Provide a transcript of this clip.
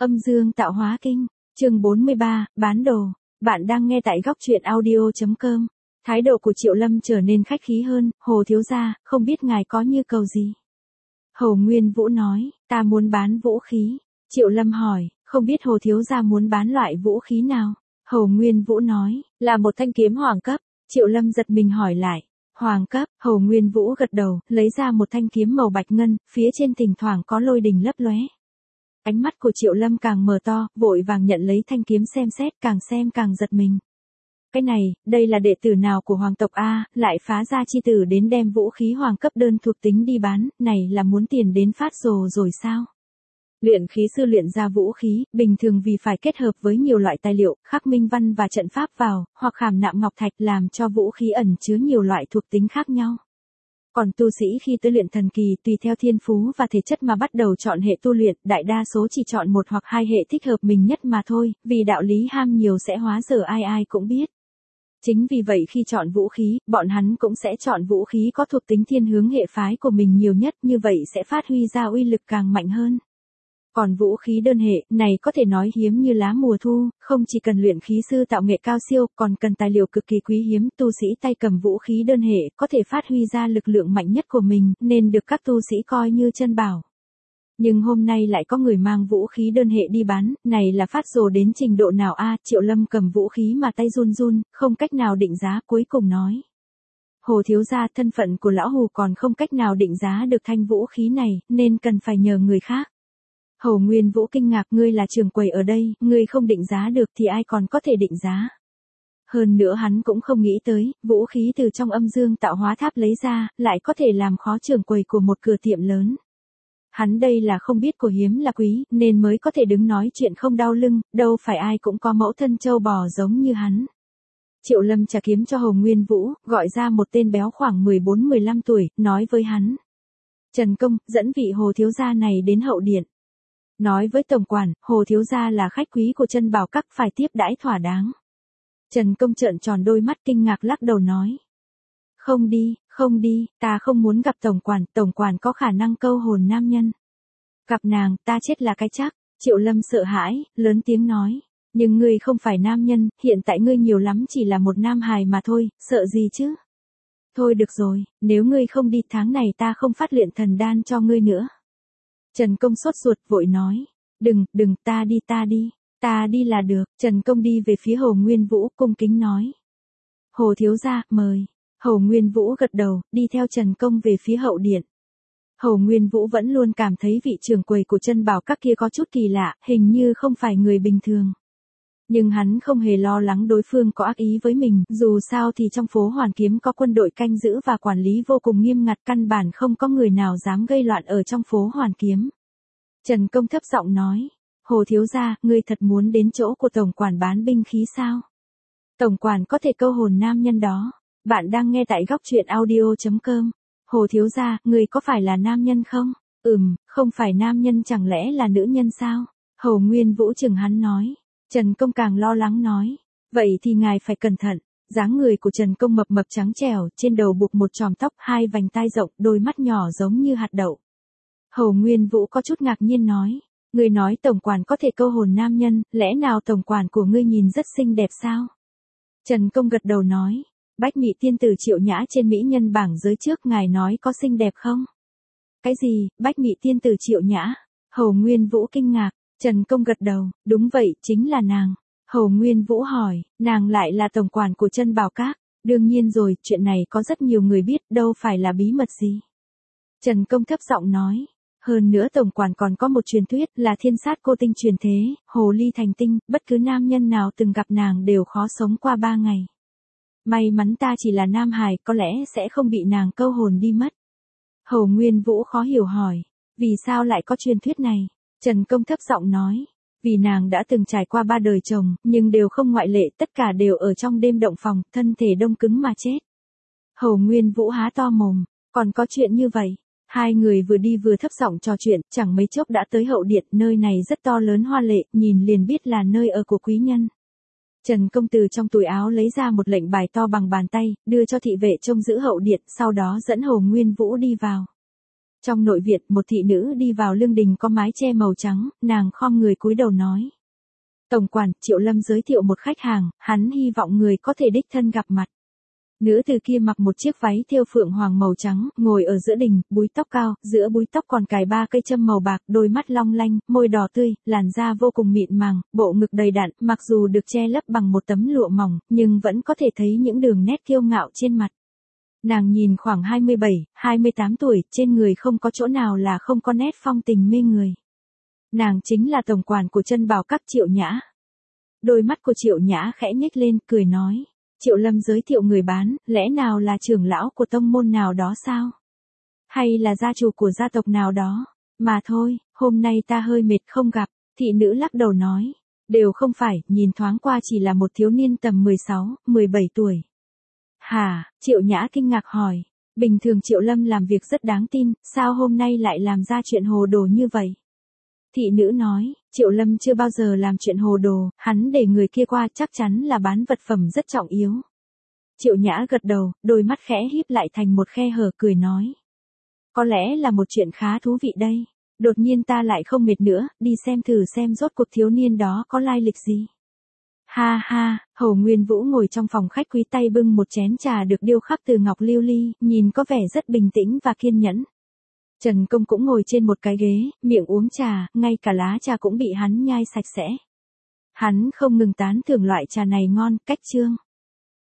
Âm dương tạo hóa kinh, chương 43, bán đồ. Bạn đang nghe tại góc truyện audio.com. Thái độ của Triệu Lâm trở nên khách khí hơn, Hồ thiếu gia, không biết ngài có như cầu gì. Hồ Nguyên Vũ nói, ta muốn bán vũ khí. Triệu Lâm hỏi, không biết Hồ thiếu gia muốn bán loại vũ khí nào. Hồ Nguyên Vũ nói, là một thanh kiếm hoàng cấp. Triệu Lâm giật mình hỏi lại, hoàng cấp. Hồ Nguyên Vũ gật đầu, lấy ra một thanh kiếm màu bạch ngân, phía trên thỉnh thoảng có lôi đình lấp lóe. Ánh mắt của Triệu Lâm càng mở to, vội vàng nhận lấy thanh kiếm xem càng giật mình. Cái này, đây là đệ tử nào của hoàng tộc A, lại phá ra chi tử đến đem vũ khí hoàng cấp đơn thuộc tính đi bán, này là muốn tiền đến phát rồ rồi sao? Luyện khí sư luyện ra vũ khí, bình thường vì phải kết hợp với nhiều loại tài liệu, khắc minh văn và trận pháp vào, hoặc khảm nạm ngọc thạch làm cho vũ khí ẩn chứa nhiều loại thuộc tính khác nhau. Còn tu sĩ khi tới luyện thần kỳ tùy theo thiên phú và thể chất mà bắt đầu chọn hệ tu luyện, đại đa số chỉ chọn một hoặc hai hệ thích hợp mình nhất mà thôi, vì đạo lý ham nhiều sẽ hóa dở ai cũng biết. Chính vì vậy khi chọn vũ khí, bọn hắn cũng sẽ chọn vũ khí có thuộc tính thiên hướng hệ phái của mình nhiều nhất, như vậy sẽ phát huy ra uy lực càng mạnh hơn. Còn vũ khí đơn hệ, này có thể nói hiếm như lá mùa thu, không chỉ cần luyện khí sư tạo nghệ cao siêu, còn cần tài liệu cực kỳ quý hiếm, tu sĩ tay cầm vũ khí đơn hệ, có thể phát huy ra lực lượng mạnh nhất của mình, nên được các tu sĩ coi như chân bảo. Nhưng hôm nay lại có người mang vũ khí đơn hệ đi bán, này là phát rồ đến trình độ nào a? Triệu Lâm cầm vũ khí mà tay run, không cách nào định giá, cuối cùng nói. Hồ thiếu gia, thân phận của lão Hồ còn không cách nào định giá được thanh vũ khí này, nên cần phải nhờ người khác. Hồ Nguyên Vũ kinh ngạc, ngươi là trưởng quầy ở đây, ngươi không định giá được thì ai còn có thể định giá. Hơn nữa hắn cũng không nghĩ tới, vũ khí từ trong âm dương tạo hóa tháp lấy ra, lại có thể làm khó trưởng quầy của một cửa tiệm lớn. Hắn đây là không biết của hiếm là quý, nên mới có thể đứng nói chuyện không đau lưng, đâu phải ai cũng có mẫu thân châu bò giống như hắn. Triệu Lâm trả kiếm cho Hồ Nguyên Vũ, gọi ra một tên béo khoảng 14-15 tuổi, nói với hắn. Trần Công, dẫn vị Hồ thiếu gia này đến hậu điện. Nói với tổng quản, Hồ thiếu gia là khách quý của Chân Bảo Các, phải tiếp đãi thỏa đáng. Trần Công trợn tròn đôi mắt kinh ngạc lắc đầu nói. Không đi, ta không muốn gặp tổng quản có khả năng câu hồn nam nhân. Gặp nàng, ta chết là cái chắc. Triệu Lâm sợ hãi, lớn tiếng nói. Nhưng ngươi không phải nam nhân, hiện tại ngươi nhiều lắm chỉ là một nam hài mà thôi, sợ gì chứ? Thôi được rồi, nếu ngươi không đi tháng này ta không phát luyện thần đan cho ngươi nữa. Trần Công sốt ruột vội nói. Đừng, ta đi là được. Trần Công đi về phía Hồ Nguyên Vũ, cung kính nói. Hồ thiếu gia, mời. Hồ Nguyên Vũ gật đầu, đi theo Trần Công về phía hậu điện. Hồ Nguyên Vũ vẫn luôn cảm thấy vị trưởng quầy của Chân Bảo Các kia có chút kỳ lạ, hình như không phải người bình thường. Nhưng hắn không hề lo lắng đối phương có ác ý với mình, dù sao thì trong phố Hoàn Kiếm có quân đội canh giữ và quản lý vô cùng nghiêm ngặt, căn bản không có người nào dám gây loạn ở trong phố Hoàn Kiếm. Trần Công thấp giọng nói, Hồ thiếu gia, ngươi thật muốn đến chỗ của tổng quản bán binh khí sao? Tổng quản có thể câu hồn nam nhân đó. Bạn đang nghe tại góc truyện audio.com. Hồ thiếu gia, ngươi có phải là nam nhân không? Không phải nam nhân chẳng lẽ là nữ nhân sao? Hồ Nguyên Vũ chừng hắn nói. Trần Công càng lo lắng nói. Vậy thì ngài phải cẩn thận. Dáng người của Trần Công mập trắng trẻo, trên đầu buộc một chòm tóc, hai vành tai rộng, đôi mắt nhỏ giống như hạt đậu. Hồ Nguyên Vũ có chút ngạc nhiên nói. Ngươi nói tổng quản có thể câu hồn nam nhân, lẽ nào tổng quản của ngươi nhìn rất xinh đẹp sao? Trần Công gật đầu nói. Bách Mỹ tiên tử Triệu Nhã trên mỹ nhân bảng giới trước, ngài nói có xinh đẹp không? Cái gì, Bách Mỹ tiên tử Triệu Nhã? Hồ Nguyên Vũ kinh ngạc. Trần Công gật đầu, đúng vậy, chính là nàng. Hồ Nguyên Vũ hỏi, nàng lại là tổng quản của Chân Bảo Các? Đương nhiên rồi, chuyện này có rất nhiều người biết, đâu phải là bí mật gì. Trần Công thấp giọng nói. Hơn nữa tổng quản còn có một truyền thuyết là thiên sát cô tinh truyền thế, hồ ly thành tinh, bất cứ nam nhân nào từng gặp nàng đều khó sống qua 3 ngày. May mắn ta chỉ là nam hài, có lẽ sẽ không bị nàng câu hồn đi mất. Hồ Nguyên Vũ khó hiểu hỏi, vì sao lại có truyền thuyết này? Trần Công thấp giọng nói, vì nàng đã từng trải qua 3 đời chồng, nhưng đều không ngoại lệ, tất cả đều ở trong đêm động phòng, thân thể đông cứng mà chết. Hồ Nguyên Vũ há to mồm, còn có chuyện như vậy? Hai người vừa đi vừa thấp giọng trò chuyện, chẳng mấy chốc đã tới hậu điện, nơi này rất to lớn hoa lệ, nhìn liền biết là nơi ở của quý nhân. Trần Công từ trong túi áo lấy ra một lệnh bài to bằng bàn tay, đưa cho thị vệ trông giữ hậu điện, sau đó dẫn Hồ Nguyên Vũ đi vào. Trong nội viện, một thị nữ đi vào lương đình có mái che màu trắng, nàng khom người cúi đầu nói. Tổng quản, Triệu Lâm giới thiệu một khách hàng, hắn hy vọng người có thể đích thân gặp mặt. Nữ từ kia mặc một chiếc váy thêu phượng hoàng màu trắng, ngồi ở giữa đình, búi tóc cao, giữa búi tóc còn cài 3 cây châm màu bạc, đôi mắt long lanh, môi đỏ tươi, làn da vô cùng mịn màng, bộ ngực đầy đặn, mặc dù được che lấp bằng một tấm lụa mỏng, nhưng vẫn có thể thấy những đường nét kiêu ngạo trên mặt. Nàng nhìn khoảng 27, 28 tuổi, trên người không có chỗ nào là không có nét phong tình mê người. Nàng chính là tổng quản của Trân Bảo Các Triệu Nhã. Đôi mắt của Triệu Nhã khẽ nhếch lên, cười nói. Triệu Lâm giới thiệu người bán, lẽ nào là trưởng lão của tông môn nào đó sao? Hay là gia chủ của gia tộc nào đó? Mà thôi, hôm nay ta hơi mệt không gặp, thị nữ lắc đầu nói. Đều không phải, nhìn thoáng qua chỉ là một thiếu niên tầm 16, 17 tuổi. Hả, Triệu Nhã kinh ngạc hỏi. Bình thường Triệu Lâm làm việc rất đáng tin, sao hôm nay lại làm ra chuyện hồ đồ như vậy? Thị nữ nói, Triệu Lâm chưa bao giờ làm chuyện hồ đồ, hắn để người kia qua chắc chắn là bán vật phẩm rất trọng yếu. Triệu Nhã gật đầu, đôi mắt khẽ híp lại thành một khe hở, cười nói. Có lẽ là một chuyện khá thú vị đây. Đột nhiên ta lại không mệt nữa, đi xem thử xem rốt cuộc thiếu niên đó có lai lịch gì. Ha ha, Hầu Nguyên Vũ ngồi trong phòng khách quý tay bưng một chén trà được điêu khắc từ ngọc lưu ly, nhìn có vẻ rất bình tĩnh và kiên nhẫn. Trần Công cũng ngồi trên một cái ghế, miệng uống trà, ngay cả lá trà cũng bị hắn nhai sạch sẽ. Hắn không ngừng tán thưởng loại trà này ngon, cách chương.